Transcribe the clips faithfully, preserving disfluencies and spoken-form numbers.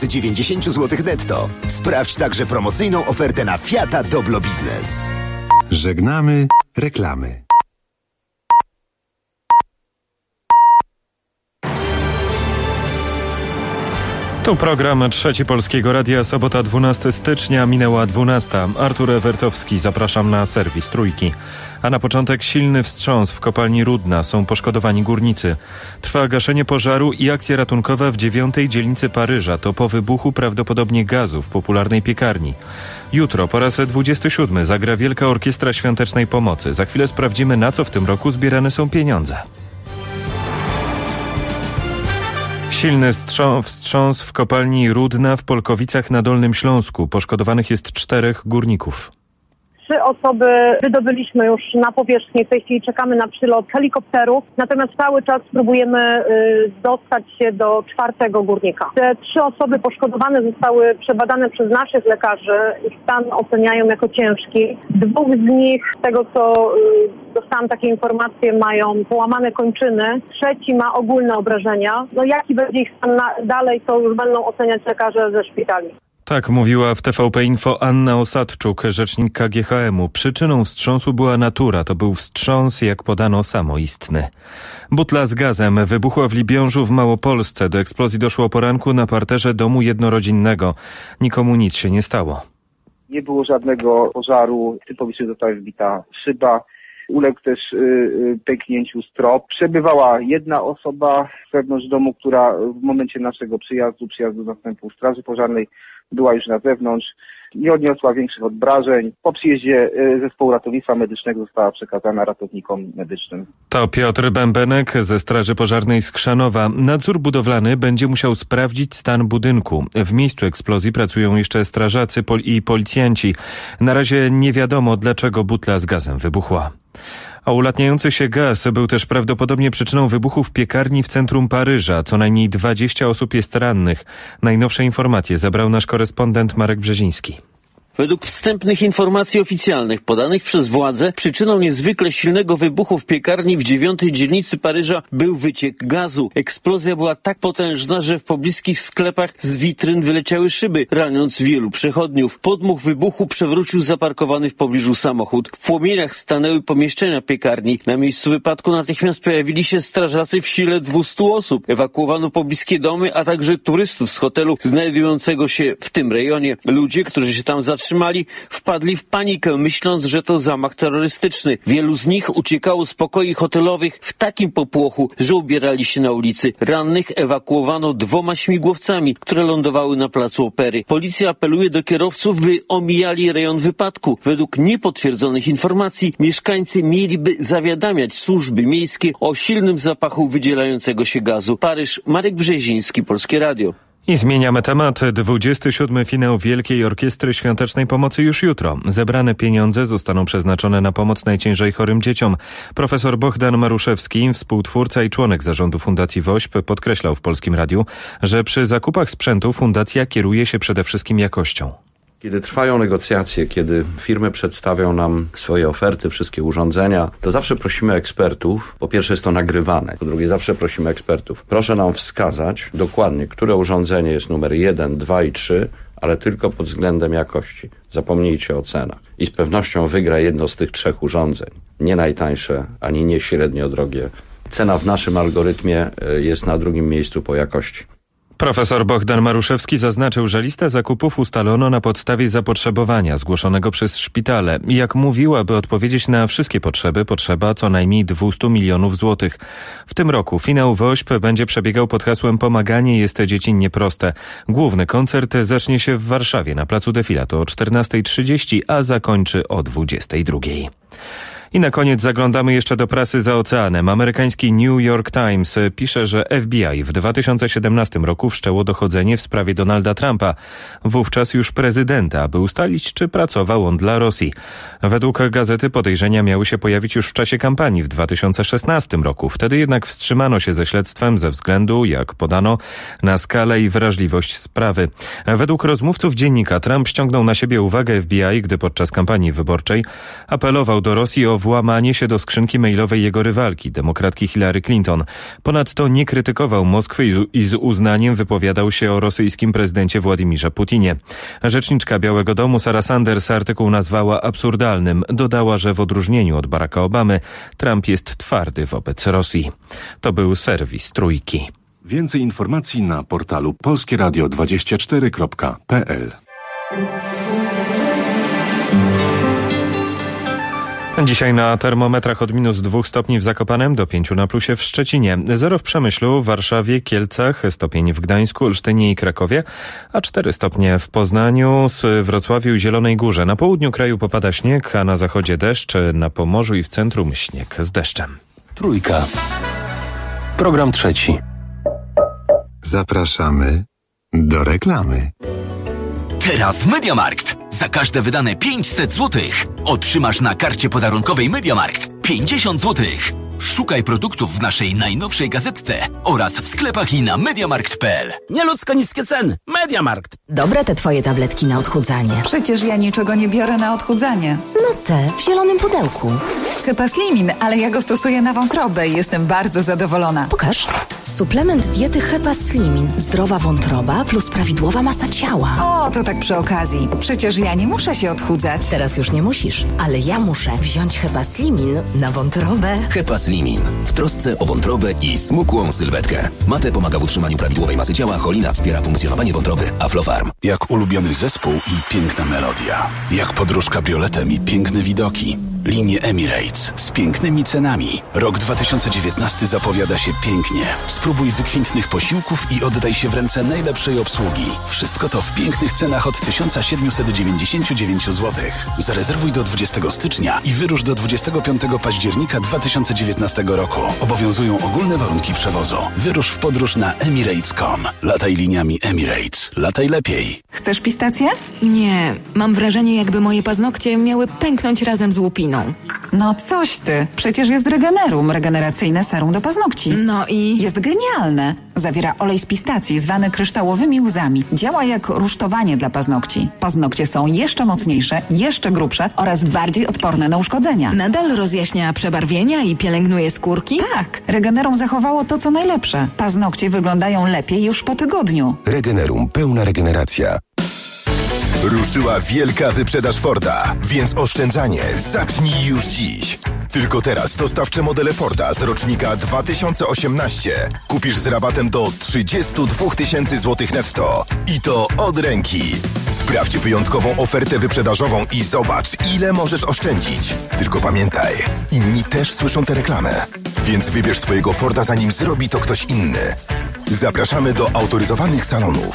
dziewięćdziesiąt złotych netto. Sprawdź także promocyjną ofertę na Fiata Doblo Biznes. Żegnamy reklamy. Tu program Trzeci Polskiego Radia, sobota dwunastego stycznia, minęła dwunasta. Artur Ewertowski, zapraszam na serwis Trójki. A na początek silny wstrząs w kopalni Rudna, są poszkodowani górnicy. Trwa gaszenie pożaru i akcja ratunkowa w dziewiątej dzielnicy Paryża. To po wybuchu prawdopodobnie gazu w popularnej piekarni. Jutro po raz dwudziesty siódmy zagra Wielka Orkiestra Świątecznej Pomocy. Za chwilę sprawdzimy, na co w tym roku zbierane są pieniądze. Silny wstrząs w kopalni Rudna w Polkowicach na Dolnym Śląsku. Poszkodowanych jest czterech górników. Trzy osoby wydobyliśmy już na powierzchnię. W tej chwili czekamy na przylot helikopterów. Natomiast cały czas próbujemy y, dostać się do czwartego górnika. Te trzy osoby poszkodowane zostały przebadane przez naszych lekarzy. Ich stan oceniają jako ciężki. Dwóch z nich, z tego co y, dostałam takie informacje, mają połamane kończyny. Trzeci ma ogólne obrażenia. No jaki będzie ich stan na, dalej, to już będą oceniać lekarze ze szpitali. Tak mówiła w T V P Info Anna Osadczuk, rzecznik K G H M u. Przyczyną wstrząsu była natura. To był wstrząs, jak podano, samoistny. Butla z gazem wybuchła w Libiążu w Małopolsce. Do eksplozji doszło o poranku na parterze domu jednorodzinnego. Nikomu nic się nie stało. Nie było żadnego pożaru. W tym pobliżu została wybita szyba. Uległ też y, pęknięciu strop. Przebywała jedna osoba z wewnątrz domu, która w momencie naszego przyjazdu, przyjazdu zastępu Straży Pożarnej była już na zewnątrz. Nie odniosła większych obrażeń. Po przyjeździe zespołu ratownictwa medycznego została przekazana ratownikom medycznym. To Piotr Bębenek ze Straży Pożarnej z Chrzanowa. Nadzór budowlany będzie musiał sprawdzić stan budynku. W miejscu eksplozji pracują jeszcze strażacy i policjanci. Na razie nie wiadomo, dlaczego butla z gazem wybuchła. A ulatniający się gaz był też prawdopodobnie przyczyną wybuchu w piekarni w centrum Paryża. Co najmniej dwadzieścia osób jest rannych. Najnowsze informacje zebrał nasz korespondent Marek Brzeziński. Według wstępnych informacji oficjalnych podanych przez władze przyczyną niezwykle silnego wybuchu w piekarni w dziewiątej dzielnicy Paryża był wyciek gazu. Eksplozja była tak potężna, że w pobliskich sklepach z witryn wyleciały szyby, raniąc wielu przechodniów. Podmuch wybuchu przewrócił zaparkowany w pobliżu samochód. W płomieniach stanęły pomieszczenia piekarni. Na miejscu wypadku natychmiast pojawili się strażacy w sile dwustu osób. Ewakuowano pobliskie domy, a także turystów z hotelu znajdującego się w tym rejonie. Ludzie, którzy się tam zatrzymali, wpadli w panikę, myśląc, że to zamach terrorystyczny. Wielu z nich uciekało z pokoi hotelowych w takim popłochu, że ubierali się na ulicy. Rannych ewakuowano dwoma śmigłowcami, które lądowały na placu Opery. Policja apeluje do kierowców, by omijali rejon wypadku. Według niepotwierdzonych informacji mieszkańcy mieliby zawiadamiać służby miejskie o silnym zapachu wydzielającego się gazu. Paryż, Marek Brzeziński, Polskie Radio. I zmieniamy temat. dwudziesty siódmy finał Wielkiej Orkiestry Świątecznej Pomocy już jutro. Zebrane pieniądze zostaną przeznaczone na pomoc najciężej chorym dzieciom. Profesor Bohdan Maruszewski, współtwórca i członek zarządu Fundacji WOŚP, podkreślał w Polskim Radiu, że przy zakupach sprzętu fundacja kieruje się przede wszystkim jakością. Kiedy trwają negocjacje, kiedy firmy przedstawią nam swoje oferty, wszystkie urządzenia, to zawsze prosimy ekspertów. Po pierwsze jest to nagrywane, po drugie zawsze prosimy ekspertów. Proszę nam wskazać dokładnie, które urządzenie jest numer jeden, dwa i trzy, ale tylko pod względem jakości. Zapomnijcie o cenach. I z pewnością wygra jedno z tych trzech urządzeń. Nie najtańsze, ani nie średnio drogie. Cena w naszym algorytmie jest na drugim miejscu po jakości. Profesor Bohdan Maruszewski zaznaczył, że listę zakupów ustalono na podstawie zapotrzebowania zgłoszonego przez szpitale. Jak mówił, aby odpowiedzieć na wszystkie potrzeby, potrzeba co najmniej dwieście milionów złotych. W tym roku finał WOŚP będzie przebiegał pod hasłem Pomaganie jest dziecinnie proste. Główny koncert zacznie się w Warszawie na placu Defilat o czternastej trzydzieści, a zakończy o dwudziestej drugiej. I na koniec zaglądamy jeszcze do prasy za oceanem. Amerykański New York Times pisze, że F B I w dwa tysiące siedemnastym roku wszczęło dochodzenie w sprawie Donalda Trumpa, wówczas już prezydenta, aby ustalić, czy pracował on dla Rosji. Według gazety podejrzenia miały się pojawić już w czasie kampanii w dwa tysiące szesnastym roku. Wtedy jednak wstrzymano się ze śledztwem ze względu, jak podano, na skalę i wrażliwość sprawy. Według rozmówców dziennika Trump ściągnął na siebie uwagę F B I, gdy podczas kampanii wyborczej apelował do Rosji o włamanie się do skrzynki mailowej jego rywalki, demokratki Hillary Clinton. Ponadto nie krytykował Moskwy i z uznaniem wypowiadał się o rosyjskim prezydencie Władimirze Putinie. Rzeczniczka Białego Domu Sarah Sanders artykuł nazwała absurdalnym. Dodała, że w odróżnieniu od Baracka Obamy Trump jest twardy wobec Rosji. To był serwis Trójki. Więcej informacji na portalu polskie radio dwadzieścia cztery kropka p l. Dzisiaj na termometrach od minus dwóch stopni w Zakopanem do pięciu na plusie w Szczecinie, zero w Przemyślu, Warszawie, Kielcach, stopień w Gdańsku, Olsztynie i Krakowie, a cztery stopnie w Poznaniu, Wrocławiu i Zielonej Górze. Na południu kraju popada śnieg, a na zachodzie deszcz, na Pomorzu i w centrum śnieg z deszczem. Trójka. Program trzeci. Zapraszamy do reklamy. Teraz MediaMarkt. Za każde wydane pięćset złotych otrzymasz na karcie podarunkowej MediaMarkt pięćdziesiąt złotych. Szukaj produktów w naszej najnowszej gazetce oraz w sklepach i na mediamarkt kropka p l. Nieludzko niskie ceny. MediaMarkt. Dobre te twoje tabletki na odchudzanie. Przecież ja niczego nie biorę na odchudzanie. No te, w zielonym pudełku. Hepaslimin, ale ja go stosuję na wątrobę i jestem bardzo zadowolona. Pokaż. Suplement diety Hepaslimin. Zdrowa wątroba plus prawidłowa masa ciała. O, to tak przy okazji. Przecież ja nie muszę się odchudzać. Teraz już nie musisz, ale ja muszę wziąć Hepaslimin na wątrobę. Hepaslimin. W trosce o wątrobę i smukłą sylwetkę. Mate pomaga w utrzymaniu prawidłowej masy ciała, cholina wspiera funkcjonowanie wątroby. Aflofarm. Jak ulubiony zespół i piękna melodia. Jak podróż kabrioletem i piękne widoki. Linie Emirates z pięknymi cenami. Rok dwa tysiące dziewiętnasty zapowiada się pięknie. Spróbuj wykwintnych posiłków i oddaj się w ręce najlepszej obsługi. Wszystko to w pięknych cenach od tysiąc siedemset dziewięćdziesiąt dziewięć złotych. Zarezerwuj do dwudziestego stycznia i wyrusz do dwudziestego piątego października dwa tysiące dziewiętnastego roku. Obowiązują ogólne warunki przewozu. Wyrusz w podróż na emirates kropka com. Lataj liniami Emirates. Lataj lepiej. Chcesz pistację? Nie, mam wrażenie, jakby moje paznokcie miały pęknąć razem z łupiną. No coś ty, przecież jest Regenerum, regeneracyjne serum do paznokci. No i? Jest genialne. Zawiera olej z pistacji zwany kryształowymi łzami. Działa jak rusztowanie dla paznokci. Paznokcie są jeszcze mocniejsze, jeszcze grubsze oraz bardziej odporne na uszkodzenia. Nadal rozjaśnia przebarwienia i pielęgnuje skórki? Tak, Regenerum zachowało to, co najlepsze. Paznokcie wyglądają lepiej już po tygodniu. Regenerum, pełna regeneracja. Ruszyła wielka wyprzedaż Forda, więc oszczędzanie zacznij już dziś. Tylko teraz dostawcze modele Forda z rocznika dwa tysiące osiemnastego kupisz z rabatem do trzydzieści dwa tysiące złotych netto. I to od ręki. Sprawdź wyjątkową ofertę wyprzedażową i zobacz, ile możesz oszczędzić. Tylko pamiętaj, inni też słyszą tę reklamę. Więc wybierz swojego Forda, zanim zrobi to ktoś inny. Zapraszamy do autoryzowanych salonów.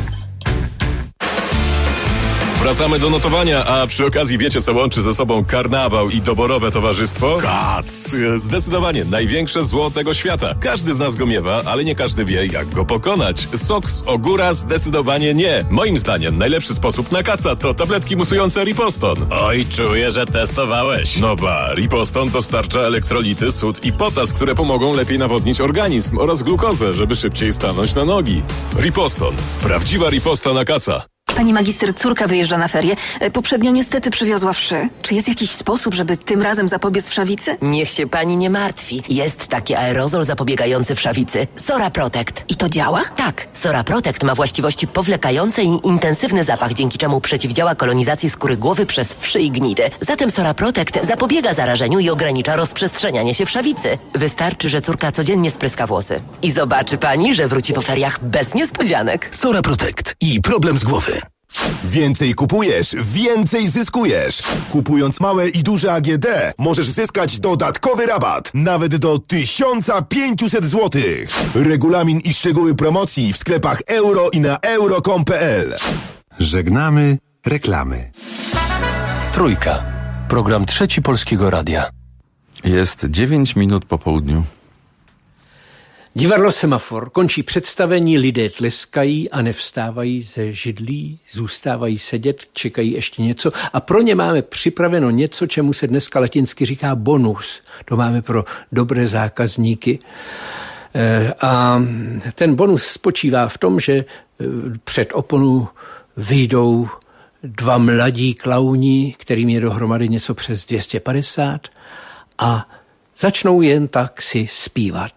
Wracamy do notowania, a przy okazji wiecie, co łączy ze sobą karnawał i doborowe towarzystwo? Kac! Zdecydowanie największe zło tego świata. Każdy z nas go miewa, ale nie każdy wie, jak go pokonać. Sok z ogóra zdecydowanie nie. Moim zdaniem najlepszy sposób na kaca to tabletki musujące Riposton. Oj, czuję, że testowałeś. No ba, Riposton dostarcza elektrolity, sód i potas, które pomogą lepiej nawodnić organizm oraz glukozę, żeby szybciej stanąć na nogi. Riposton. Prawdziwa riposta na kaca. Pani magister, córka wyjeżdża na ferie. Poprzednio niestety przywiozła wszy. Czy jest jakiś sposób, żeby tym razem zapobiec wszawicy? Niech się pani nie martwi. Jest taki aerozol zapobiegający wszawicy. Sora Protect. I to działa? Tak. Sora Protect ma właściwości powlekające i intensywny zapach, dzięki czemu przeciwdziała kolonizacji skóry głowy przez wszy i gnidy. Zatem Sora Protect zapobiega zarażeniu i ogranicza rozprzestrzenianie się wszawicy. Wystarczy, że córka codziennie spryska włosy. I zobaczy pani, że wróci po feriach bez niespodzianek. Sora Protect i problem z głowy. Więcej kupujesz, więcej zyskujesz. Kupując małe i duże A G D możesz zyskać dodatkowy rabat nawet do tysiąc pięćset złotych. Regulamin i szczegóły promocji w sklepach euro i na euro kropka com kropka p l. Żegnamy reklamy. Trójka. Program trzeci Polskiego Radia. Jest dziewięć minut po południu. Divadlo Semafor končí představení, lidé tleskají a nevstávají ze židlí, zůstávají sedět, čekají ještě něco a pro ně máme připraveno něco, čemu se dneska latinsky říká bonus. To máme pro dobré zákazníky. A ten bonus spočívá v tom, že před oponu vyjdou dva mladí klauni, kterým je dohromady něco přes dvě stě padesát a začnou jen tak si zpívat.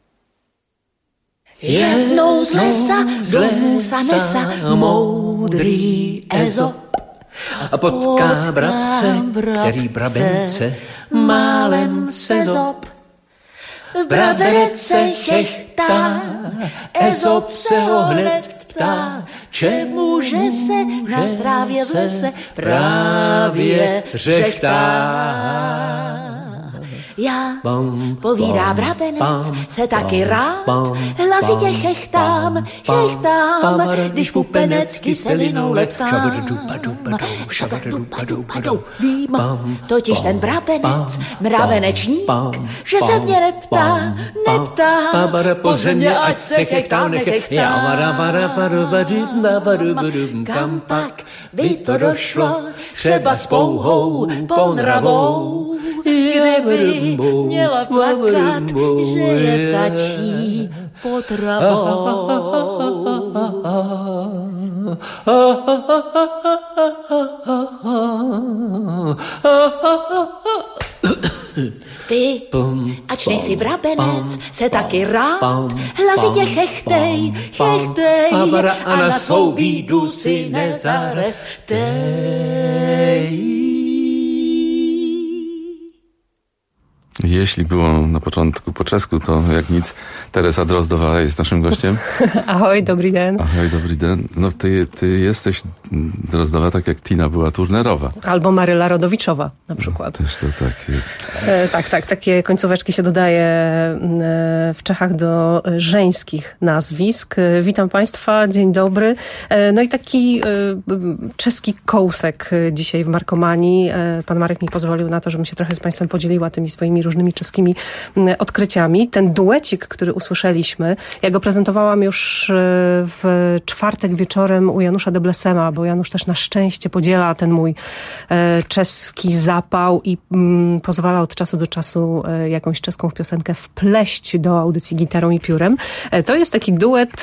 Jednou z lesa, z lesa nesa, moudrý Ezop. A potká brabce, který brabence málem se zob. V braberece chechtá, Ezop se ho hned ptá, čemuže se na trávě v lese právě řechtá. Já, povídá brabenec, se taky rád hlasitě chechtám, chechtám, když pupenec kyselinou leptám. Vím, totiž ten brabenec, mravenečník, že se mě neptá, neptá, pozře mě, ať se chechtám, nechechtám. Kam pak by to došlo, třeba s pouhou ponravou, kde by měla plakat, že je ptačí potravou. Ty, ač nejsi brabenec, se taky rád hlasitě chechtej, chechtej a na svou bídu si nezarechtej. Jeśli było na początku po czesku, to jak nic, Teresa Drozdowa jest naszym gościem. Ahoj, dobry den. Ahoj, dobry den. No ty, ty jesteś Drozdowa tak jak Tina była turnerowa. Albo Maryla Rodowiczowa na przykład. No, też to tak jest. E, tak, tak. Takie końcóweczki się dodaje e, w Czechach do żeńskich nazwisk. E, witam Państwa, dzień dobry. E, no i taki e, czeski kołsek dzisiaj w Markomanii. E, pan Marek mi pozwolił na to, żebym się trochę z Państwem podzieliła tymi swoimi różnymi czeskimi odkryciami. Ten duecik, który usłyszeliśmy, ja go prezentowałam już w czwartek wieczorem u Janusza Deblesema, bo Janusz też na szczęście podziela ten mój czeski zapał i mm, pozwala od czasu do czasu jakąś czeską piosenkę wpleść do audycji gitarą i piórem. To jest taki duet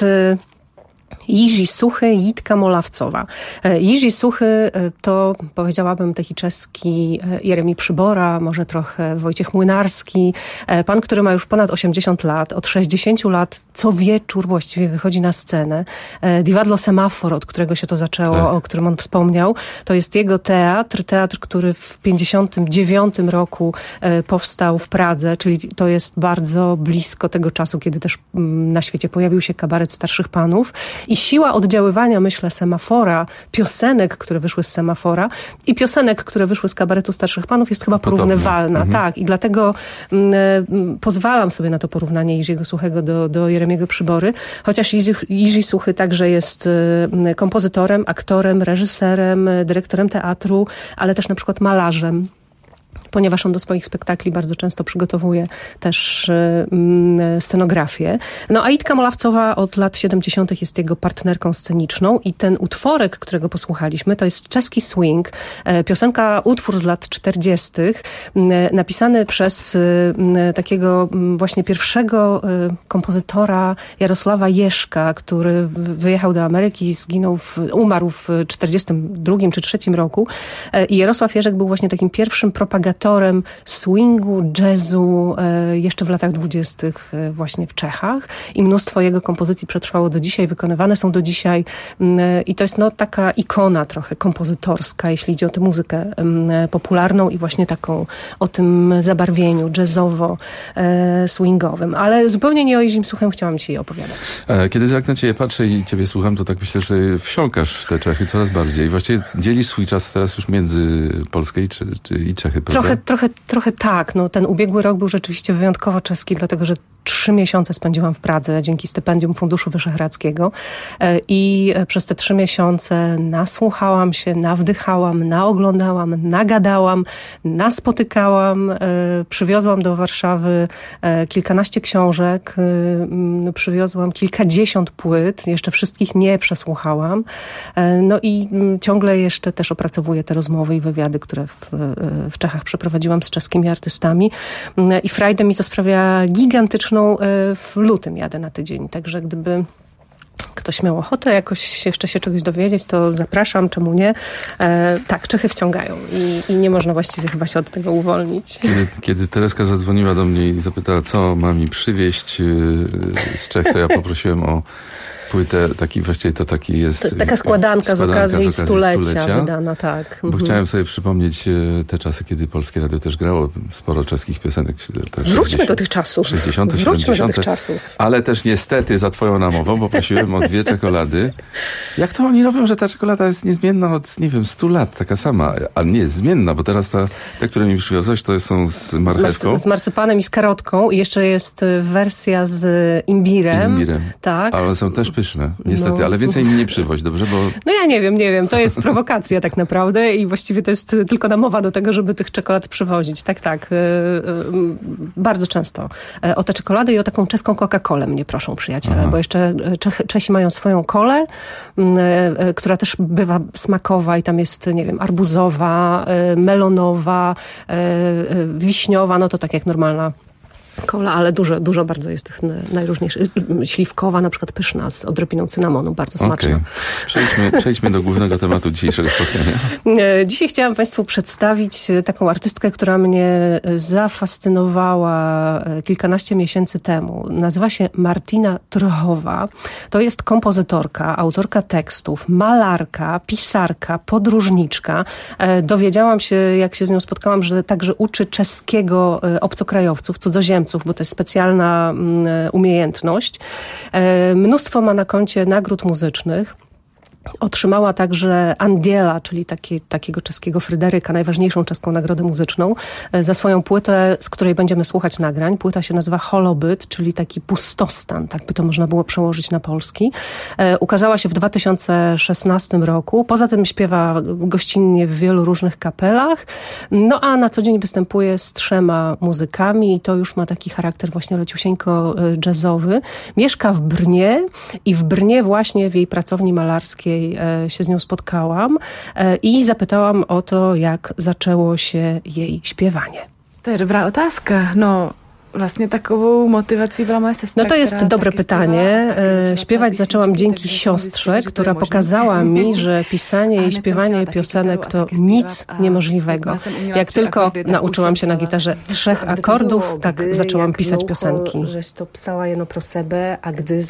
Jiří Suchy, Jitka Molawcowa. Jiří Suchy to, powiedziałabym, taki czeski Jeremi Przybora, może trochę Wojciech Młynarski. Pan, który ma już ponad osiemdziesiąt lat, od sześćdziesięciu lat co wieczór właściwie wychodzi na scenę. Divadlo Semafor, od którego się to zaczęło, tak. O którym on wspomniał, to jest jego teatr, teatr, który w pięćdziesiątym dziewiątym roku powstał w Pradze, czyli to jest bardzo blisko tego czasu, kiedy też na świecie pojawił się kabaret starszych panów. I siła oddziaływania, myślę, Semafora, piosenek, które wyszły z Semafora i piosenek, które wyszły z kabaretu starszych panów jest chyba porównywalna. Mhm. Tak, i dlatego m, pozwalam sobie na to porównanie Jiřího Suchego do, do Jeremiego Przybory, chociaż Jiří Suchy także jest m, kompozytorem, aktorem, reżyserem, dyrektorem teatru, ale też na przykład malarzem, ponieważ on do swoich spektakli bardzo często przygotowuje też y, y, scenografię. No a Jitka Molawcowa od lat siedemdziesiątych jest jego partnerką sceniczną i ten utworek, którego posłuchaliśmy, to jest czeski swing, y, piosenka, utwór z lat czterdziestych, y, napisany przez y, y, takiego y, właśnie pierwszego y, kompozytora Jarosława Jeżka, który wyjechał do Ameryki i zginął, w, umarł w czterdziestym drugim czy trzecim roku. Y, I Jarosław Jeżek był właśnie takim pierwszym propagatorem swingu, jazzu jeszcze w latach dwudziestych właśnie w Czechach i mnóstwo jego kompozycji przetrwało do dzisiaj, wykonywane są do dzisiaj i to jest no taka ikona trochę kompozytorska, jeśli idzie o tę muzykę popularną i właśnie taką o tym zabarwieniu jazzowo-swingowym. Ale zupełnie nie o Jiřím Suchym chciałam dzisiaj opowiadać. Kiedy tak na ciebie patrzę i ciebie słucham, to tak myślę, że wsiąkasz w te Czechy coraz bardziej. Właściwie dzielisz swój czas teraz już między Polskę i, czy, czy, i Czechy, prawda? Trochę, trochę, trochę tak. No, ten ubiegły rok był rzeczywiście wyjątkowo czeski, dlatego że trzy miesiące spędziłam w Pradze dzięki stypendium Funduszu Wyszehradzkiego i przez te trzy miesiące nasłuchałam się, nawdychałam, naoglądałam, nagadałam, naspotykałam, przywiozłam do Warszawy kilkanaście książek, przywiozłam kilkadziesiąt płyt, jeszcze wszystkich nie przesłuchałam. No i ciągle jeszcze też opracowuję te rozmowy i wywiady, które w, w Czechach przeprowadziłam z czeskimi artystami i frajdę mi to sprawia gigantyczną. W lutym jadę na tydzień, także gdyby ktoś miał ochotę jakoś jeszcze się czegoś dowiedzieć, to zapraszam, czemu nie. E, tak, Czechy wciągają i, i nie można właściwie chyba się od tego uwolnić. Kiedy, kiedy Tereska zadzwoniła do mnie i zapytała, co ma mi przywieźć yy, z Czech, to ja poprosiłem o płytę, taki właściwie to taki jest... To taka składanka, składanka z, okazji z okazji stulecia, stulecia wydana, tak. Bo mhm. chciałem sobie przypomnieć te czasy, kiedy Polskie Radio też grało sporo czeskich piosenek. Wróćmy do tych czasów. sześćdziesiąte, Wróćmy siedemdziesiąte. do tych czasów. Ale też niestety za twoją namową poprosiłem o dwie czekolady. Jak to oni robią, że ta czekolada jest niezmienna od, nie wiem, stu lat, taka sama. Ale nie jest zmienna, bo teraz ta, te, które mi przywiozłeś, to są z marchewką. Z, z marcypanem i z karotką i jeszcze jest wersja z imbirem. Z imbirem. Tak. A one są też pyszne, niestety, no. ale więcej nie przywoź, dobrze? Bo... No ja nie wiem, nie wiem. To jest prowokacja tak naprawdę i właściwie to jest tylko namowa do tego, żeby tych czekolad przywozić. Tak, tak. Bardzo często o te czekolady i o taką czeską Coca-Colę mnie proszą przyjaciele, Aha. bo jeszcze Czech, Czesi mają swoją kolę, która też bywa smakowa i tam jest, nie wiem, arbuzowa, melonowa, wiśniowa, no to tak jak normalna kola, ale dużo, dużo bardzo jest tych najróżniejszych. Śliwkowa, na przykład pyszna, z odrobiną cynamonu, bardzo smaczna. Okay. Przejdźmy, przejdźmy do głównego tematu dzisiejszego spotkania. Dzisiaj chciałam Państwu przedstawić taką artystkę, która mnie zafascynowała kilkanaście miesięcy temu. Nazywa się Martina Trochowa. To jest kompozytorka, autorka tekstów, malarka, pisarka, podróżniczka. Dowiedziałam się, jak się z nią spotkałam, że także uczy czeskiego obcokrajowców, cudzoziemców, bo to jest specjalna umiejętność. Mnóstwo ma na koncie nagród muzycznych. Otrzymała także Andiela, czyli taki, takiego czeskiego Fryderyka, najważniejszą czeską nagrodę muzyczną, za swoją płytę, z której będziemy słuchać nagrań. Płyta się nazywa Holobyt, czyli taki pustostan, tak by to można było przełożyć na polski. E, ukazała się w dwa tysiące szesnastym roku. Poza tym śpiewa gościnnie w wielu różnych kapelach. No a na co dzień występuje z trzema muzykami i to już ma taki charakter właśnie leciusieńko jazzowy. Mieszka w Brnie i w Brnie właśnie w jej pracowni malarskiej się z nią spotkałam i zapytałam o to, jak zaczęło się jej śpiewanie. To jest dobra otázka. No, właśnie taką motywacją była moja siostra. No to jest dobre pytanie. Śpiewa, Śpiewać zaczęłam dzięki siostrze, która pokazała mi, że pisanie i śpiewanie piosenek to nic niemożliwego. Jak tylko nauczyłam się na gitarze trzech akordów, tak zaczęłam pisać piosenki. Żeś to pisała jedno pro sebe, a gdy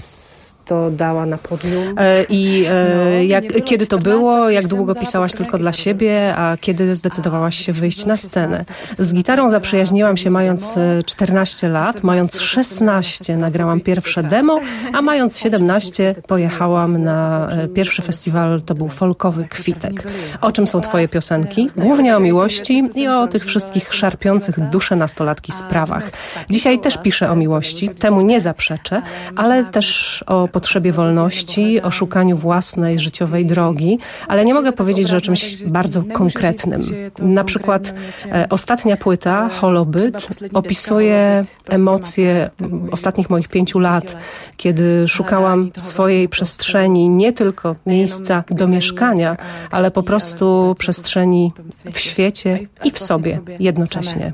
to dała na podium. I e, jak, kiedy to było, jak długo pisałaś tylko dla siebie, a kiedy zdecydowałaś się wyjść na scenę? Z gitarą zaprzyjaźniłam się mając czternaście lat, mając szesnaście nagrałam pierwsze demo, a mając siedemnaście pojechałam na pierwszy festiwal, to był folkowy Kwitek. O czym są twoje piosenki? Głównie o miłości i o tych wszystkich szarpiących duszę nastolatki sprawach. Dzisiaj też piszę o miłości, temu nie zaprzeczę, ale też o potrzebie wolności, o szukaniu własnej życiowej drogi, ale nie mogę powiedzieć, że o czymś bardzo konkretnym. Na przykład e, ostatnia płyta, Holobyt, opisuje emocje ostatnich moich pięciu lat, kiedy szukałam swojej przestrzeni, nie tylko miejsca do mieszkania, ale po prostu przestrzeni w świecie i w sobie jednocześnie.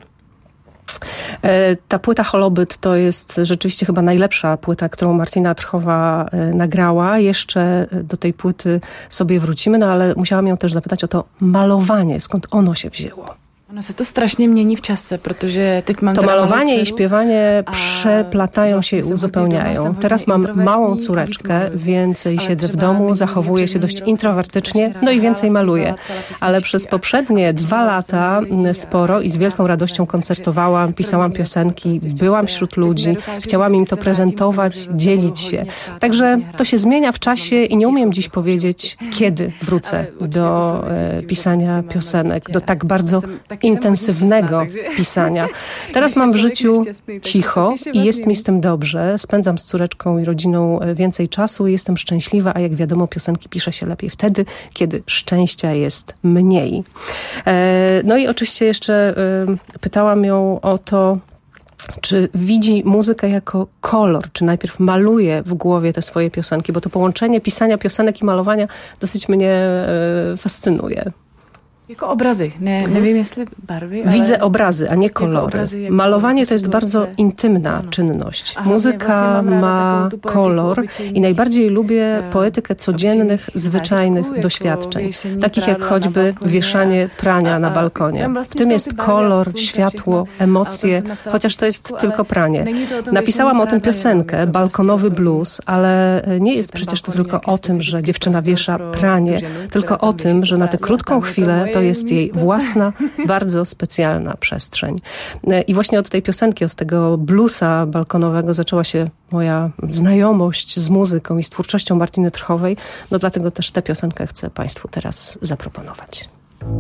Ta płyta Holobyt to jest rzeczywiście chyba najlepsza płyta, którą Martina Trochowa nagrała. Jeszcze do tej płyty sobie wrócimy, no ale musiałam ją też zapytać o to malowanie, skąd ono się wzięło. Ono się to strasznie mieni w czasie, protože teď mam To malowanie i śpiewanie przeplatają się i uzupełniają. Teraz mam małą córeczkę, więcej siedzę w domu, zachowuję się dość introwertycznie, no i więcej maluję. Ale przez poprzednie dwa lata sporo i z wielką radością koncertowałam, pisałam piosenki, byłam wśród ludzi, chciałam im to prezentować, dzielić się. Także to się zmienia w czasie i nie umiem dziś powiedzieć, kiedy wrócę do e, pisania piosenek, do tak bardzo intensywnego pisania. Teraz mam w życiu cicho i jest mi z tym dobrze. Spędzam z córeczką i rodziną więcej czasu i jestem szczęśliwa, a jak wiadomo, piosenki pisze się lepiej wtedy, kiedy szczęścia jest mniej. No i oczywiście jeszcze pytałam ją o to, czy widzi muzykę jako kolor, czy najpierw maluje w głowie te swoje piosenki, bo to połączenie pisania piosenek i malowania dosyć mnie fascynuje. Jako obrazy. Nie, Mhm. nie wiem, jestli barwy, Widzę ale obrazy, a nie kolory. obrazy, jako Malowanie to jest sytuacje. bardzo intymna czynność. A właśnie- Muzyka właśnie mam rada ma taką tu poetykę kolor obyciejnych, i najbardziej lubię e, poetykę codziennych, zwyczajnych jako doświadczeń. wiesienni Takich jak pralna na choćby balkonie, wieszanie prania na balkonie. tam W właśnie tym są jest te barwy, kolor, słońce, światło, wszystko. emocje, A to napisała chociaż po to jest polsku, tylko ale pranie. není to o tom Napisałam o wiesienni tym prania, piosenkę, to balkonowy prostě blues, ale nie jest przecież to tylko o tym, że dziewczyna wiesza pranie, tylko o tym, że na tę krótką chwilę to jest jej własna, bardzo specjalna przestrzeń. I właśnie od tej piosenki, od tego bluesa balkonowego zaczęła się moja znajomość z muzyką i z twórczością Martiny Trchowej. No dlatego też tę piosenkę chcę Państwu teraz zaproponować.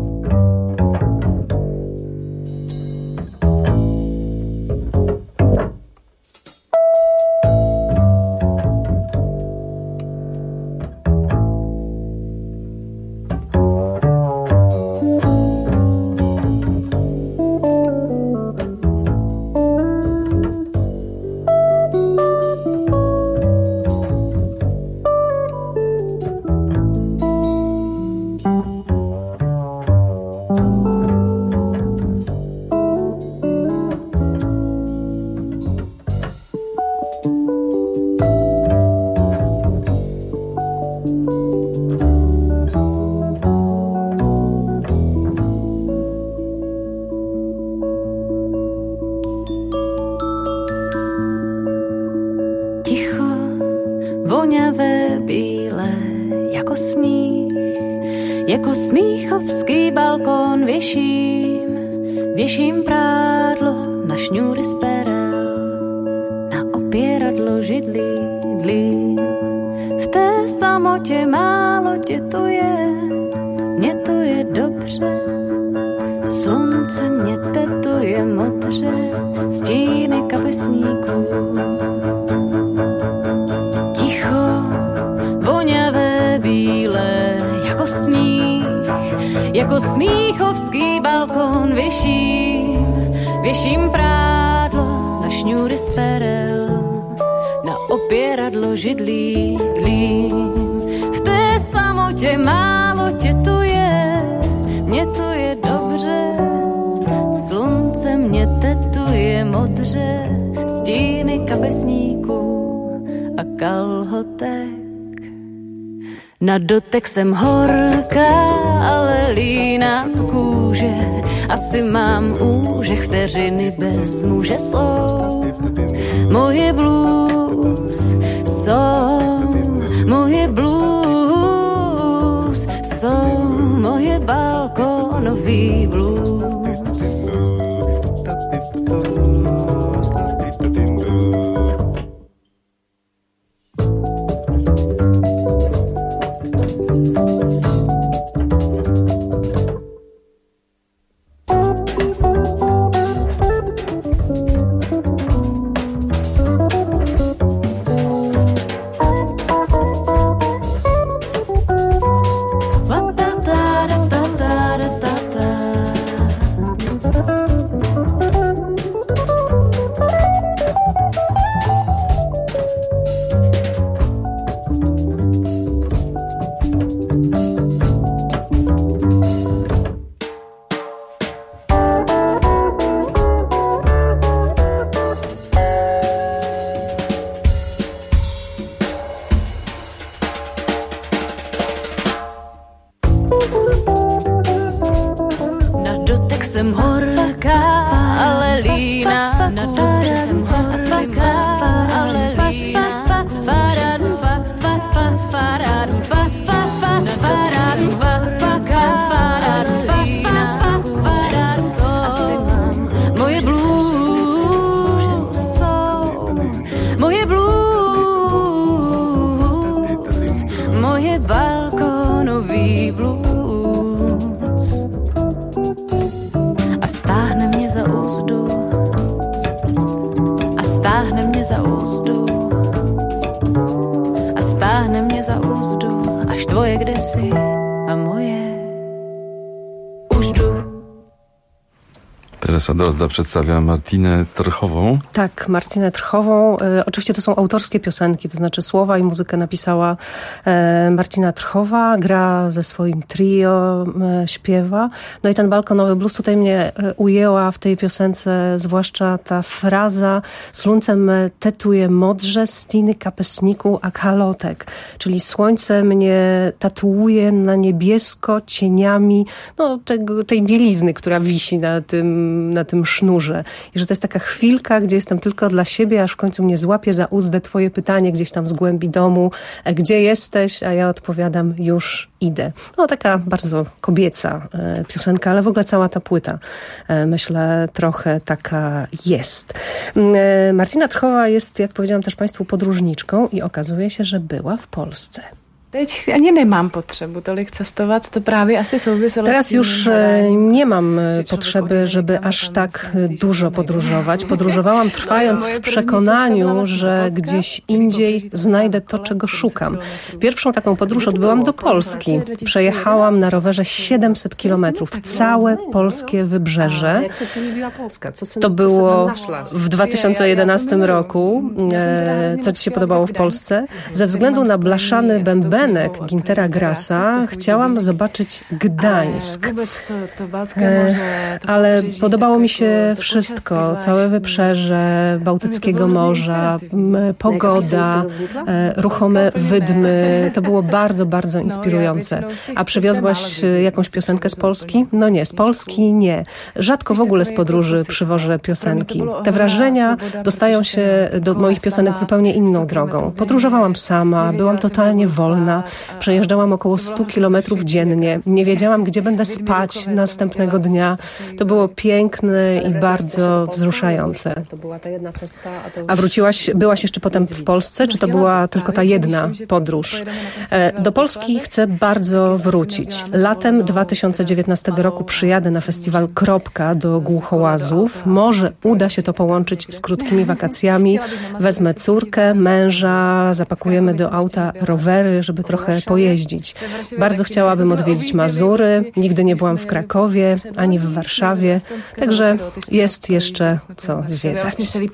Ticho, voňavé, bílé, jako sníh, jako smíchovský balkón věším, věším prádlo na šňůry z perel, na opěradlo židlí dlím. V té samotě málo tě tu je, mě tu je dobře, slunce mě tetuje modře, stíny kapesníků. Ticho, voňavé, bílé, jako sníh, jako smíchovský balkón věším, věším prádlo na šňůry z perel, na opěradlo židlí dlím. V té samotě málo tě tu je, mě tu je dobře, slunce mě tetuje modře, stíny kapesníků a kalhotek. Na dotek jsem horká, ale líná kůže, asi mám úžeh, vteřiny bez muže jsou. Moje blues jsou, moje blues jsou, moje balkónový blues. Jsem horká, ale líná, na dotek jsem horká, ale líná. Faradu, fa, fa, fa, faradu, fa, fa, fa, faradu, fa, fa, faradu, líná, faradu, asi mám moje blues, jsou moje blues, moje balkónový blues. Stáhne mě za úzdu a stáhne mě za úzdu a stáhne mě za úzdu, až tvoje kdesi a moje už jdu. Teresa Drozda przedstawia Martinę Trchową. Tak, Martinę Trchową. E, oczywiście to są autorskie piosenki, to znaczy słowa i muzykę napisała e, Martina Trchowa, gra ze swoim trio, e, śpiewa. No i ten balkonowy blues tutaj mnie e, ujęła w tej piosence, zwłaszcza ta fraza "Sluncem tetuje modrze, stiny kapesniku a kalotek", czyli słońce mnie tatuuje na niebiesko cieniami no, tego, tej bielizny, która wisi na tym na tym sznurze. I że to jest taka chwilka, gdzie jestem tylko dla siebie, aż w końcu mnie złapie za uzdę twoje pytanie gdzieś tam z głębi domu. Gdzie jesteś? A ja odpowiadam, już idę. No taka bardzo kobieca e, piosenka, ale w ogóle cała ta płyta, e, myślę, trochę taka jest. E, Martina Trchowa jest, jak powiedziałam też Państwu, podróżniczką i okazuje się, że była w Polsce. Teď ani nemám potřebu tolik cestovat, to právě asi souviselo. Teraz już nie mam potrzeby, żeby aż tak dużo podróżować. Podróżowałam trwając w przekonaniu, że gdzieś indziej znajdę to, czego szukam. Pierwszą taką podróż odbyłam do Polski. Przejechałam na rowerze siedemset kilometrów, całe polskie wybrzeże. To było w dwa tysiące jedenastym roku. Co ci się podobało w Polsce? Ze względu na blaszany bębenek Gintera Grassa chciałam zobaczyć Gdańsk. Ale podobało mi się wszystko. Całe wybrzeże Bałtyckiego Morza, pogoda, ruchome wydmy. To było bardzo, bardzo inspirujące. A przywiozłaś jakąś piosenkę z Polski? No nie, z Polski nie. Rzadko w ogóle z podróży przywożę piosenki. Te wrażenia dostają się do moich piosenek zupełnie inną drogą. Podróżowałam sama, byłam totalnie wolna. Przejeżdżałam około stu kilometrów dziennie. Nie wiedziałam, gdzie będę spać następnego dnia. To było piękne i bardzo wzruszające. A wróciłaś, byłaś jeszcze potem w Polsce, czy to była tylko ta jedna podróż? Do Polski chcę bardzo wrócić. Latem dwa tysiące dziewiętnastego roku przyjadę na festiwal Kropka do Głuchołazów. Może uda się to połączyć z krótkimi wakacjami. Wezmę córkę, męża, zapakujemy do auta rowery, żeby trochę pojeździć. Bardzo chciałabym odwiedzić Mazury. Nigdy nie byłam w Krakowie, ani w Warszawie. Także jest jeszcze co zwiedzać.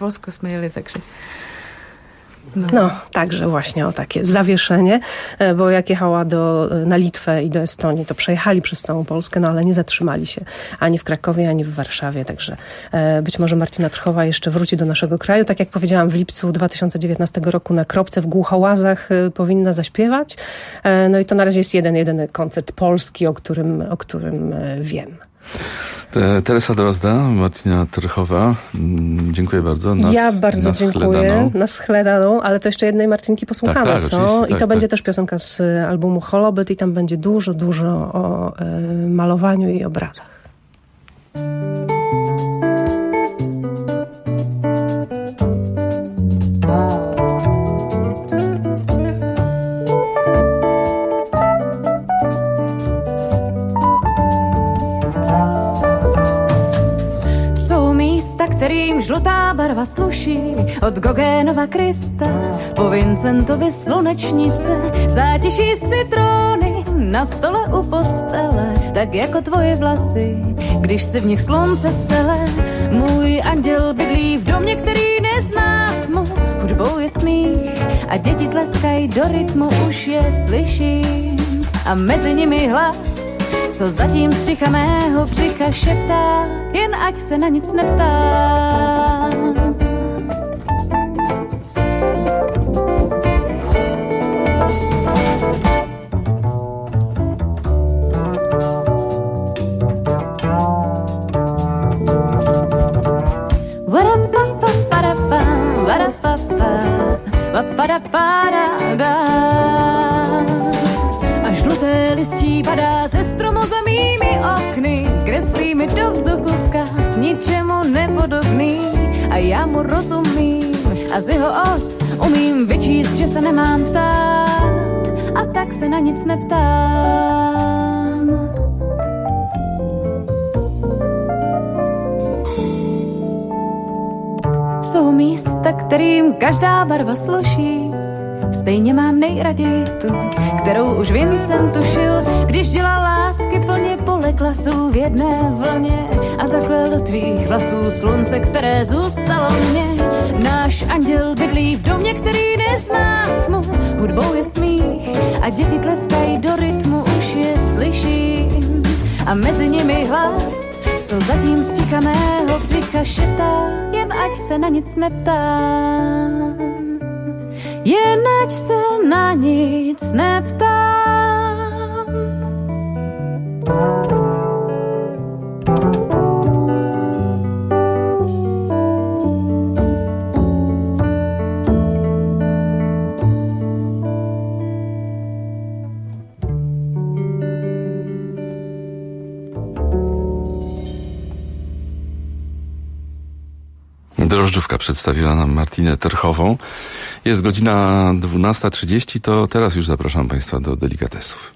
No. no, także właśnie o takie zawieszenie, bo jak jechała do, na Litwę i do Estonii, to przejechali przez całą Polskę, no ale nie zatrzymali się ani w Krakowie, ani w Warszawie, także e, być może Martina Trchowa jeszcze wróci do naszego kraju. Tak jak powiedziałam, w lipcu dwa tysiące dziewiętnastego roku na Kropce w Głuchołazach e, powinna zaśpiewać. E, no i to na razie jest jeden, jedyny koncert polski, o którym, o którym e, wiem. Teresa Drozda, Martina Trchowa, dziękuję bardzo. Nas, ja bardzo dziękuję. Na schledaną, ale to jeszcze jednej Martinki posłuchamy, tak, tak, co? I tak, to tak. będzie też piosenka z albumu Holobyt i tam będzie dużo, dużo o y, malowaniu i obrazach. Kterým žlutá barva sluší, od Gogénova Krista po Vincentovi slunečnice, zátiší citróny na stole u postele, tak jako tvoje vlasy, když si v nich slunce stele. Můj anděl bydlí v domě, který nezná tmu, hudbou je smích a děti tleskají do rytmu, už je slyším a mezi nimi hlas, co zatím z ticha mého břicha šeptá, jen ať se na nic neptám. A žluté listí padá ze stromu za mými okny, kreslí mi do vzduchu vzkaz ničemu nepodobný. A já mu rozumím a z jeho os umím vyčíst, že se nemám ptát, a tak se na nic neptám. Jsou místa, kterým každá barva sluší, stejně mám nejraději tu, kterou už Vincent tušil, když dělal lásky plně pole řekla, jsou v jedné vlně a zaklel do tvých vlasů slunce, které zůstalo mě. Náš anděl bydlí v domě, který nezná tmu, hudbou je smích a děti tleskají do rytmu, už je slyším. A mezi nimi hlas, co zatím z ticha mého břicha šeptá, jen ať se na nic neptám. Jen ať se na nic neptám. Drożdżówka przedstawiła nam Martinę Terchową. Jest godzina dwunasta trzydzieści, to teraz już zapraszam Państwa do delikatesów.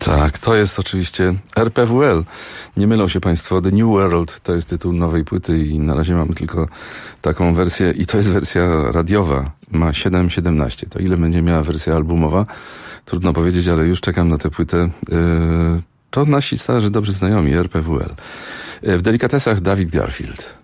Tak, to jest oczywiście R P W L. Nie mylą się Państwo. The New World to jest tytuł nowej płyty i na razie mamy tylko taką wersję i to jest wersja radiowa. Ma siedem siedemnaście. To ile będzie miała wersja albumowa? Trudno powiedzieć, ale już czekam na tę płytę. Yy, to nasi starzy, dobrzy znajomi R P W L. Yy, w delikatesach David Garfield.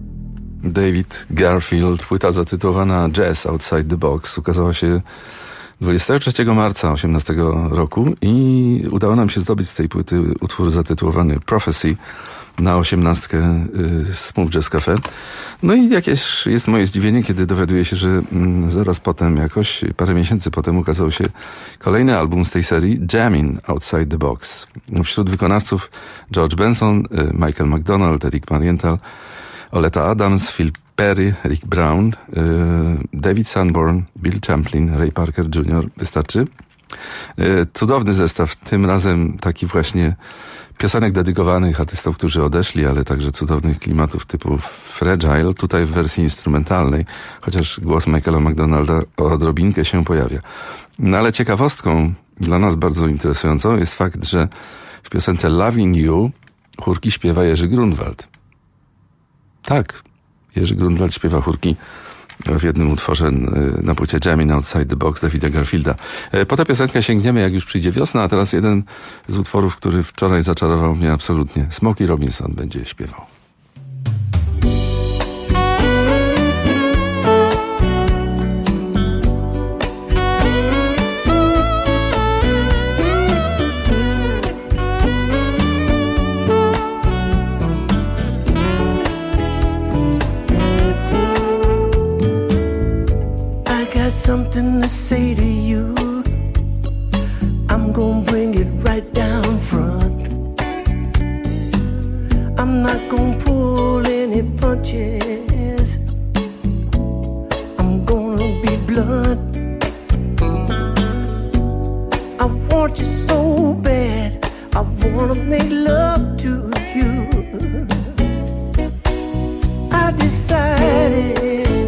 David Garfield, płyta zatytułowana Jazz Outside the Box, ukazała się dwudziestego trzeciego marca osiemnastego roku i udało nam się zdobyć z tej płyty utwór zatytułowany Prophecy na osiemnastkę y, Smooth Jazz Cafe. No i jakieś jest moje zdziwienie, kiedy dowiaduję się, że mm, zaraz potem, jakoś parę miesięcy potem ukazał się kolejny album z tej serii, Jammin' Outside the Box. Wśród wykonawców George Benson, y, Michael McDonald, Eric Marienthal, Oleta Adams, Phil Perry, Rick Brown, y, David Sanborn, Bill Champlin, Ray Parker junior Wystarczy. Y, cudowny zestaw, tym razem taki właśnie piosenek dedykowanych artystom, którzy odeszli, ale także cudownych klimatów typu Fragile, tutaj w wersji instrumentalnej, chociaż głos Michaela McDonalda odrobinkę się pojawia. No ale ciekawostką, dla nas bardzo interesującą, jest fakt, że w piosence Loving You chórki śpiewa Jerzy Grunwald. Tak, Jerzy Grunwald śpiewa chórki w jednym utworze na płycie Jammin' Outside the Box Davida Garfielda. Po tę piosenkę sięgniemy, jak już przyjdzie wiosna, a teraz jeden z utworów, który wczoraj zaczarował mnie absolutnie. Smokey Robinson będzie śpiewał. Something to say to you, I'm gonna bring it right down front. I'm not gonna pull any punches, I'm gonna be blunt. I want you so bad, I wanna make love to you. I decided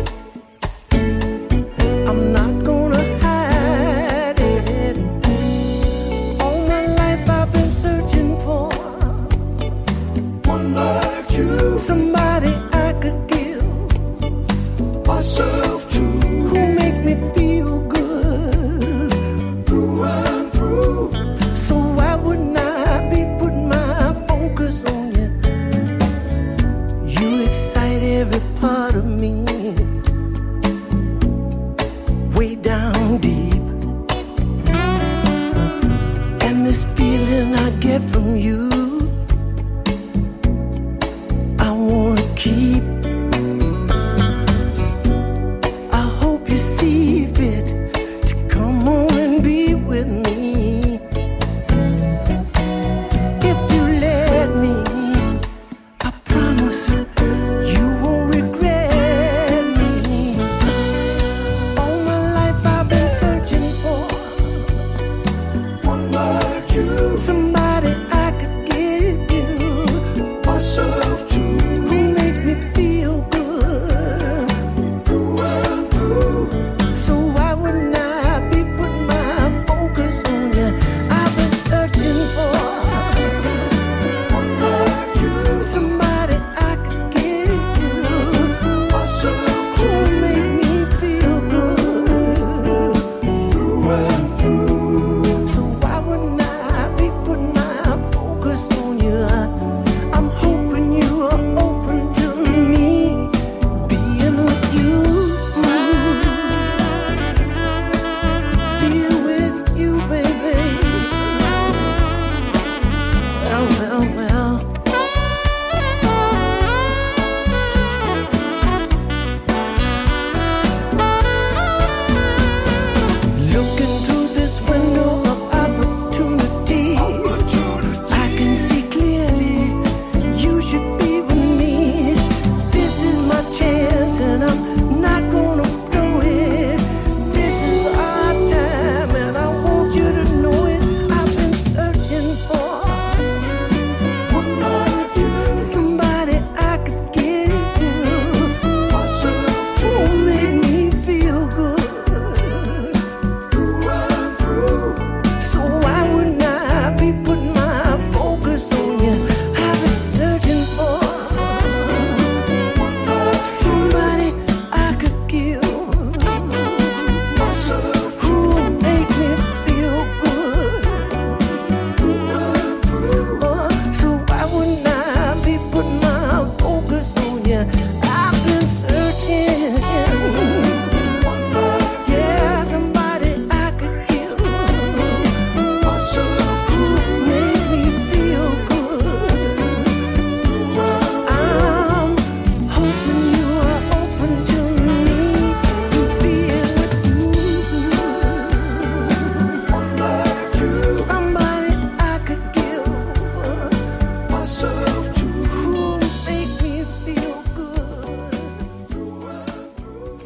somebody I could give myself to, who make me feel good through and through. So why wouldn't I be putting my focus on you? You excite every part of me.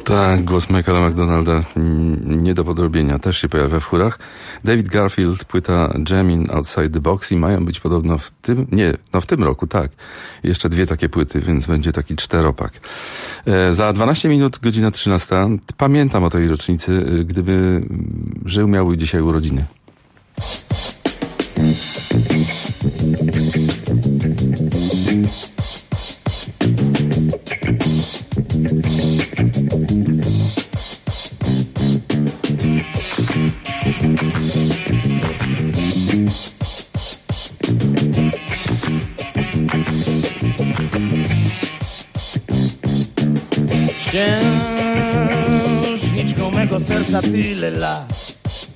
Tak, głos Michaela McDonalda nie do podrobienia, też się pojawia w chórach. David Garfield, płyta Jamming Outside the Box i mają być podobno w tym, nie, no w tym roku, tak. Jeszcze dwie takie płyty, więc będzie taki czteropak. E, za dwanaście minut, godzina trzynasta. Pamiętam o tej rocznicy, gdyby żył, miałby dzisiaj urodziny. Księżniczką mego serca tyle lat,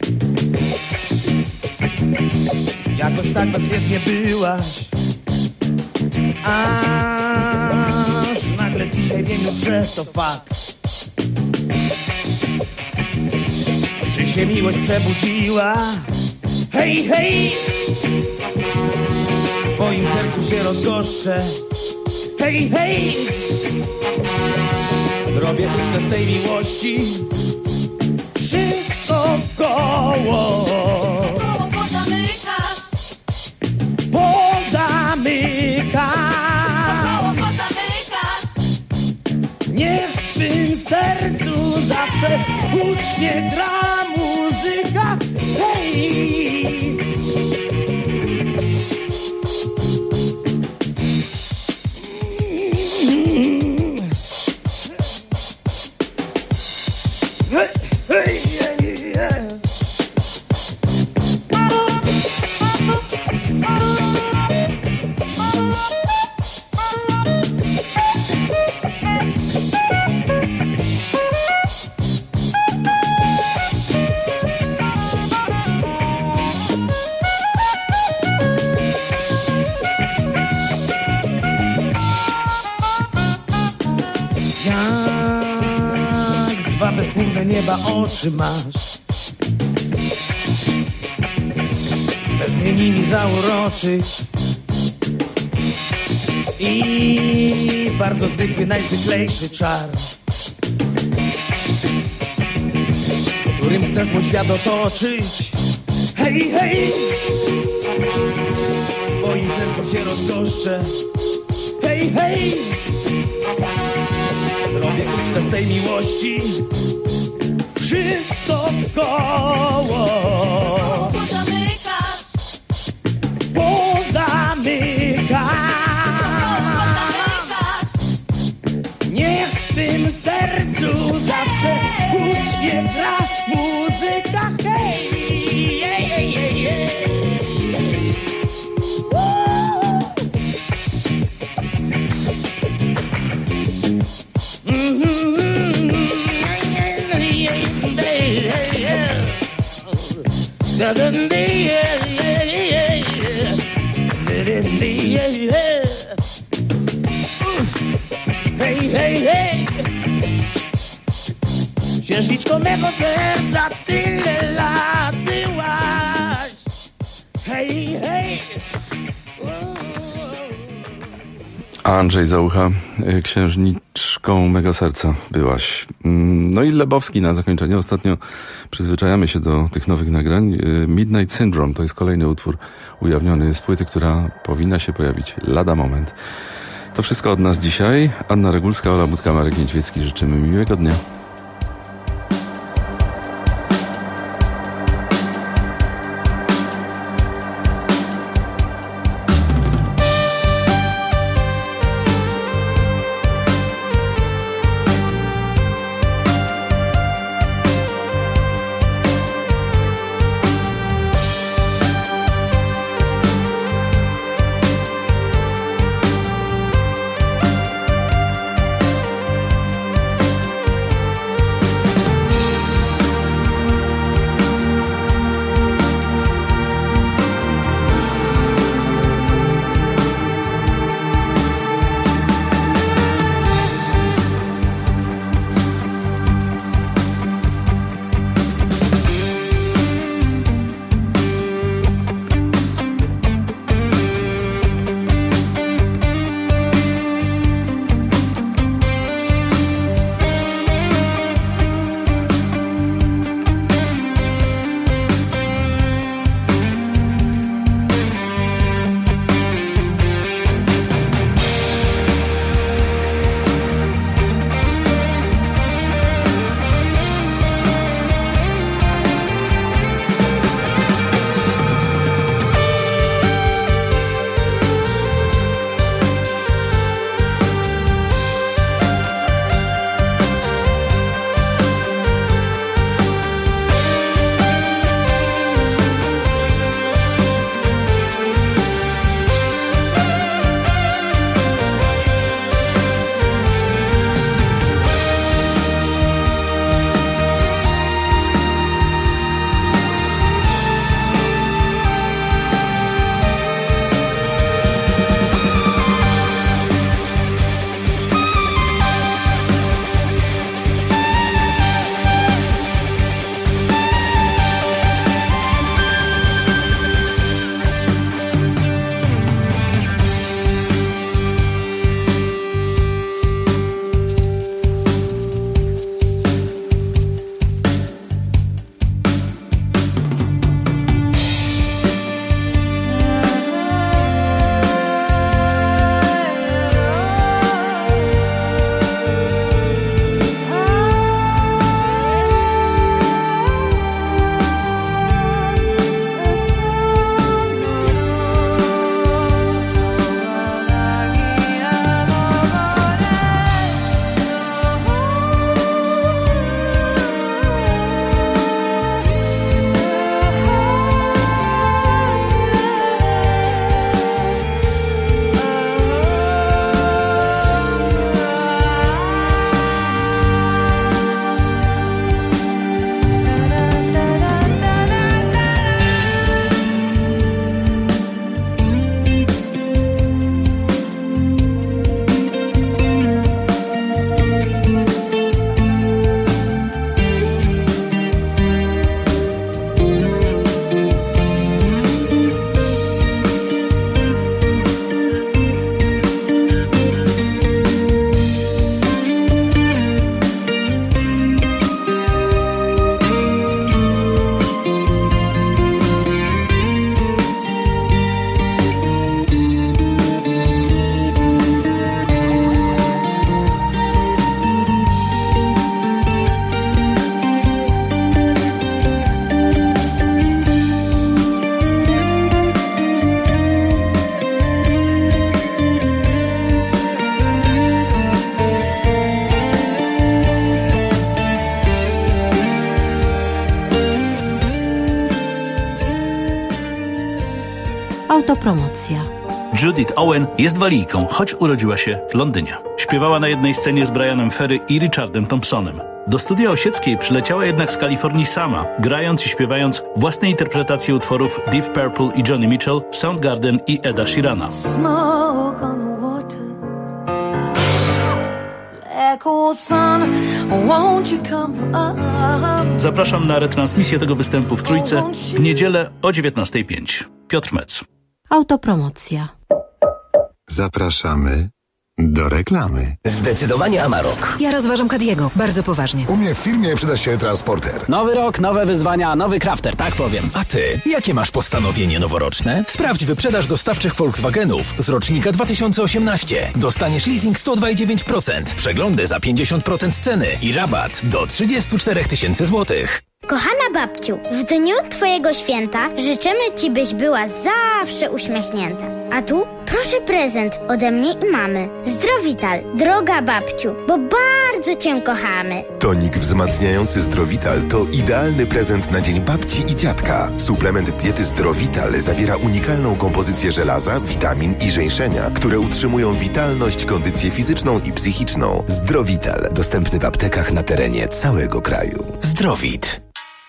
jakoś tak bezwiednie byłaś, aż nagle dzisiaj wiem już, że to fakt, że się miłość przebudziła. Hej, hej, w moim sercu się rozgoszczę. Hej, hej, zrobię ucztę z tej miłości. Wszystko wkoło pozamykasz, pozamykasz. Niech w twym sercu zawsze hucznie gra muzyka. Hej, nieba oczy masz, chcesz mnie nimi zauroczyć i bardzo zwykły, najzwyklejszy czar, którym chcesz mój świat otoczyć. Hej, hej, w moim sercu się rozgoszczę. Hej, hej, zrobię ucztę z tej miłości. Wszystko wkoło pozamykasz, pozamykasz. Niech w tym sercu zawsze hucznie gra muzyka. Hej, hej, hej, hej, hej. Hej, hej, hej, księżniczko mego serca tyle lat byłaś. Hej, hej. Andrzej Załucha, księżniczką mego serca byłaś. No i Lebowski na zakończenie. Ostatnio przyzwyczajamy się do tych nowych nagrań. Midnight Syndrome to jest kolejny utwór ujawniony z płyty, która powinna się pojawić lada moment. To wszystko od nas dzisiaj. Anna Regulska, Ola Budka, Marek Niedźwiecki. Życzymy miłego dnia. Autopromocja. Judith Owen jest walijką, choć urodziła się w Londynie. Śpiewała na jednej scenie z Brianem Ferry i Richardem Thompsonem. Do studia Osieckiej przyleciała jednak z Kalifornii sama, grając i śpiewając własne interpretacje utworów Deep Purple i Johnny Mitchell, Soundgarden i Eda Sheerana. Smoke on the water, black old sun, won't you come up? Zapraszam na retransmisję tego występu w Trójce w niedzielę o dziewiętnasta pięć. Piotr Mec. Autopromocja. Zapraszamy do reklamy. Zdecydowanie Amarok. Ja rozważam Cadiego, bardzo poważnie. U mnie w firmie przyda się transporter. Nowy rok, nowe wyzwania, nowy crafter, tak powiem. A ty, jakie masz postanowienie noworoczne? Sprawdź wyprzedaż dostawczych Volkswagenów z rocznika dwa tysiące osiemnastego. Dostaniesz leasing sto dwa i dziewięć procent, przeglądy za pięćdziesiąt procent ceny i rabat do trzydzieści cztery tysiące złotych. Kochana babciu, w dniu twojego święta życzymy ci, byś była zawsze uśmiechnięta. A tu proszę prezent ode mnie i mamy. Zdrowital, droga babciu, bo bardzo cię kochamy. Tonik wzmacniający Zdrowital to idealny prezent na dzień babci i dziadka. Suplement diety Zdrowital zawiera unikalną kompozycję żelaza, witamin i żeńszenia, które utrzymują witalność, kondycję fizyczną i psychiczną. Zdrowital. Dostępny w aptekach na terenie całego kraju. Zdrowit.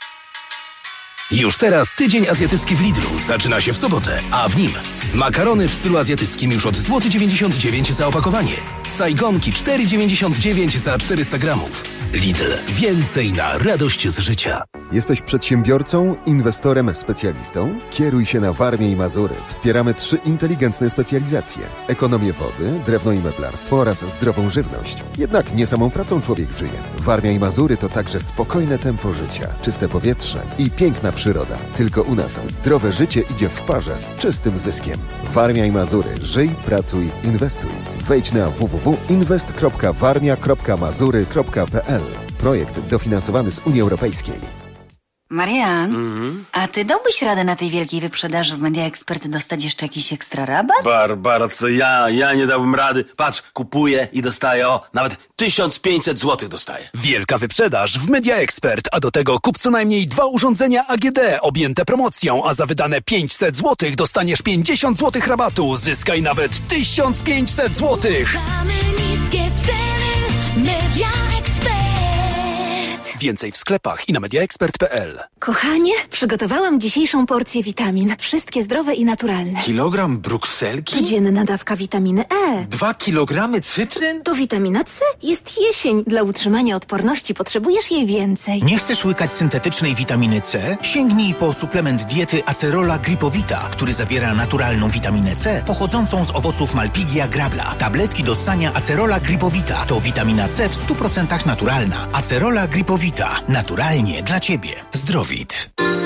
Już teraz tydzień azjatycki w Lidlu zaczyna się w sobotę, a w nim makarony w stylu azjatyckim już od złoty dziewięćdziesiąt dziewięć za opakowanie. Sajgonki cztery dziewięćdziesiąt dziewięć za czterysta gramów. Lidl. Więcej na radość z życia. Jesteś przedsiębiorcą, inwestorem, specjalistą? Kieruj się na Warmię i Mazury. Wspieramy trzy inteligentne specjalizacje. Ekonomię wody, drewno i meblarstwo oraz zdrową żywność. Jednak nie samą pracą człowiek żyje. Warmia i Mazury to także spokojne tempo życia, czyste powietrze i piękna przyroda. Tylko u nas zdrowe życie idzie w parze z czystym zyskiem. Warmia i Mazury. Żyj, pracuj, inwestuj. Wejdź na w w w kropka inwest kropka warmia kropka mazury kropka p l. Projekt dofinansowany z Unii Europejskiej. Marian, Mhm. a ty dałbyś radę na tej wielkiej wyprzedaży w Media Expert dostać jeszcze jakiś ekstra rabat? Barbara, co ja? Ja nie dałbym rady. Patrz, kupuję i dostaję, o, nawet tysiąc pięćset złotych dostaję. Wielka wyprzedaż w Media Expert, a do tego kup co najmniej dwa urządzenia A G D objęte promocją, a za wydane pięćset złotych dostaniesz pięćdziesiąt złotych rabatu. Zyskaj nawet tysiąc pięćset złotych. Mamy niskie ceny, Media Expert. Więcej w sklepach i na mediaexpert kropka p l. Kochanie, przygotowałam dzisiejszą porcję witamin. Wszystkie zdrowe i naturalne. Kilogram brukselki? Codzienna dawka witaminy E. Dwa kilogramy cytryn? To witamina C. Jest jesień. Dla utrzymania odporności potrzebujesz jej więcej. Nie chcesz łykać syntetycznej witaminy C? Sięgnij po suplement diety Acerola Gripowita, który zawiera naturalną witaminę C pochodzącą z owoców Malpighia grabla. Tabletki do ssania Acerola Gripowita to witamina C w stu procentach naturalna. Acerola Gripowita. Naturalnie dla Ciebie. Zdrowit.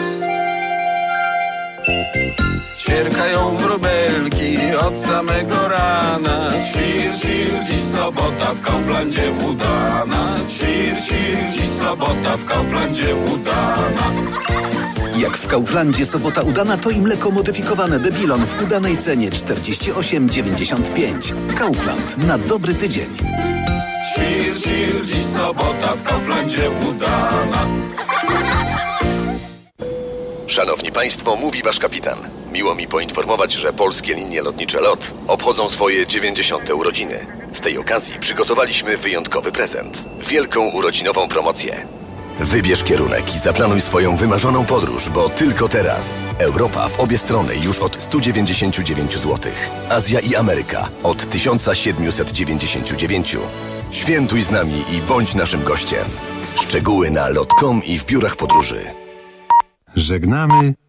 Ćwierkają wróbelki od samego rana. Świr, świr, dziś sobota w Kauflandzie udana. Świr, świr, dziś sobota w Kauflandzie udana. Jak w Kauflandzie sobota udana, to i mleko modyfikowane Babylon w udanej cenie czterdzieści osiem dziewięćdziesiąt pięć. Kaufland. Na dobry tydzień. Świr, świr, dziś sobota w Kauflandzie udana. Szanowni Państwo, mówi Wasz kapitan. Miło mi poinformować, że polskie linie lotnicze LOT obchodzą swoje dziewięćdziesiąte urodziny. Z tej okazji przygotowaliśmy wyjątkowy prezent. Wielką urodzinową promocję. Wybierz kierunek i zaplanuj swoją wymarzoną podróż, bo tylko teraz. Europa w obie strony już od stu dziewięćdziesięciu dziewięciu złotych. Azja i Ameryka od tysiąc siedemset dziewięćdziesiąt dziewięć. Świętuj z nami i bądź naszym gościem. Szczegóły na lot kropka com i w biurach podróży. Żegnamy